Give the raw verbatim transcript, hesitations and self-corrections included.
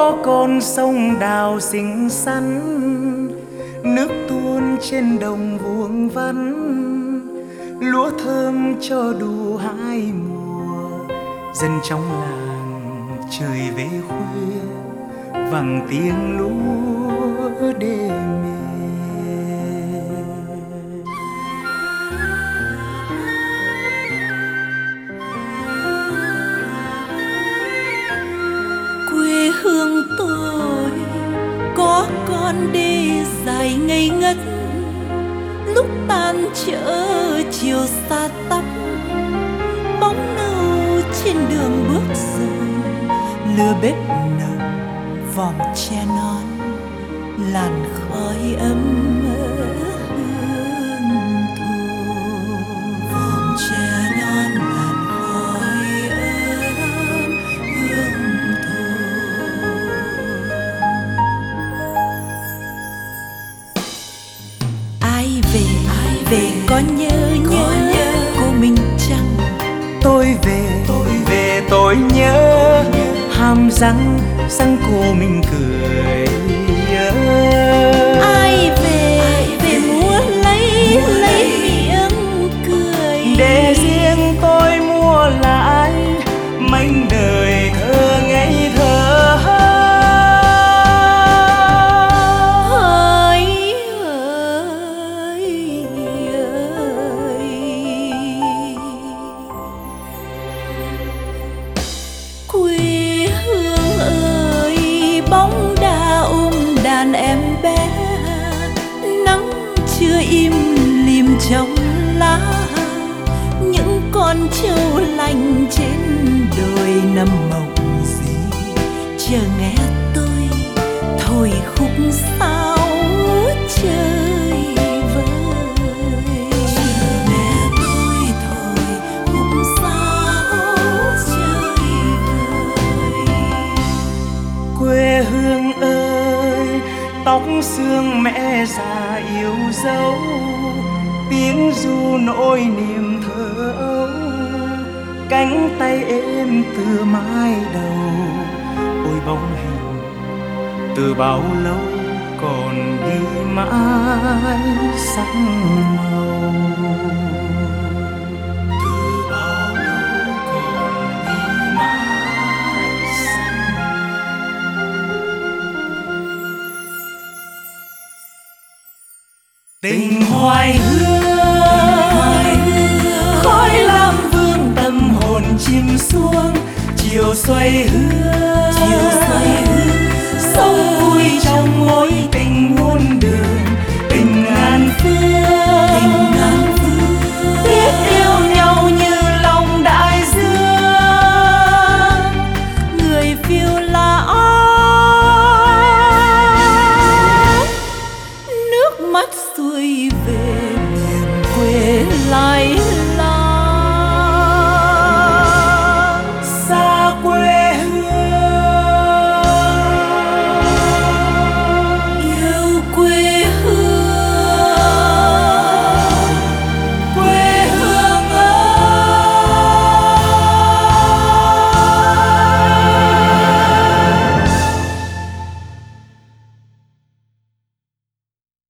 con sông đào xinh xắn, nước tuôn trên đồng vuông vắn, lúa thơm cho đủ hai mùa. Dân trong làng trời về khuya, vẳng tiếng lúa đê mê. Quê hương tôi có con đê dài ngây ngất, lúc tan chợ chiều xa tóc, bóng nâu trên đường bước rồi, lửa bếp nồng vòm tre non, làn khói ấm hương thù. Vòm tre non làn khói ấm hương thù. Ai về ai về có nhớ nhớ, nhớ cô mình chăng? Tôi về tôi về tôi nhớ, hàm răng răng cô mình cười. Ai về ai về muốn lấy lấy miệng cười, để riêng tôi mua lại mảnh đời thơ ngây thơ. Hỡi hỡi hỡi, quê hương ơi, bóng đa ôm đàn em bé, nắng chưa im lìm trong lá, những con trâu lành trên đồi nằm mộng gì, chờ nghe tôi thổi khúc sáo chơi vơi. Chờ nghe tôi thổi khúc sáo chơi vơi. Quê hương ơi, tóc xương mẹ già yêu dấu, tiếng ru nỗi niềm thơ ấu, cánh tay êm từ mái đầu. Ôi bóng hình từ bao lâu còn ghi mãi sắc màu. Từ bao lâu còn ghi mãi sắc màu. Tình hoài hương, khói lam vương tâm hồn chìm xuống, chiều xoay hướng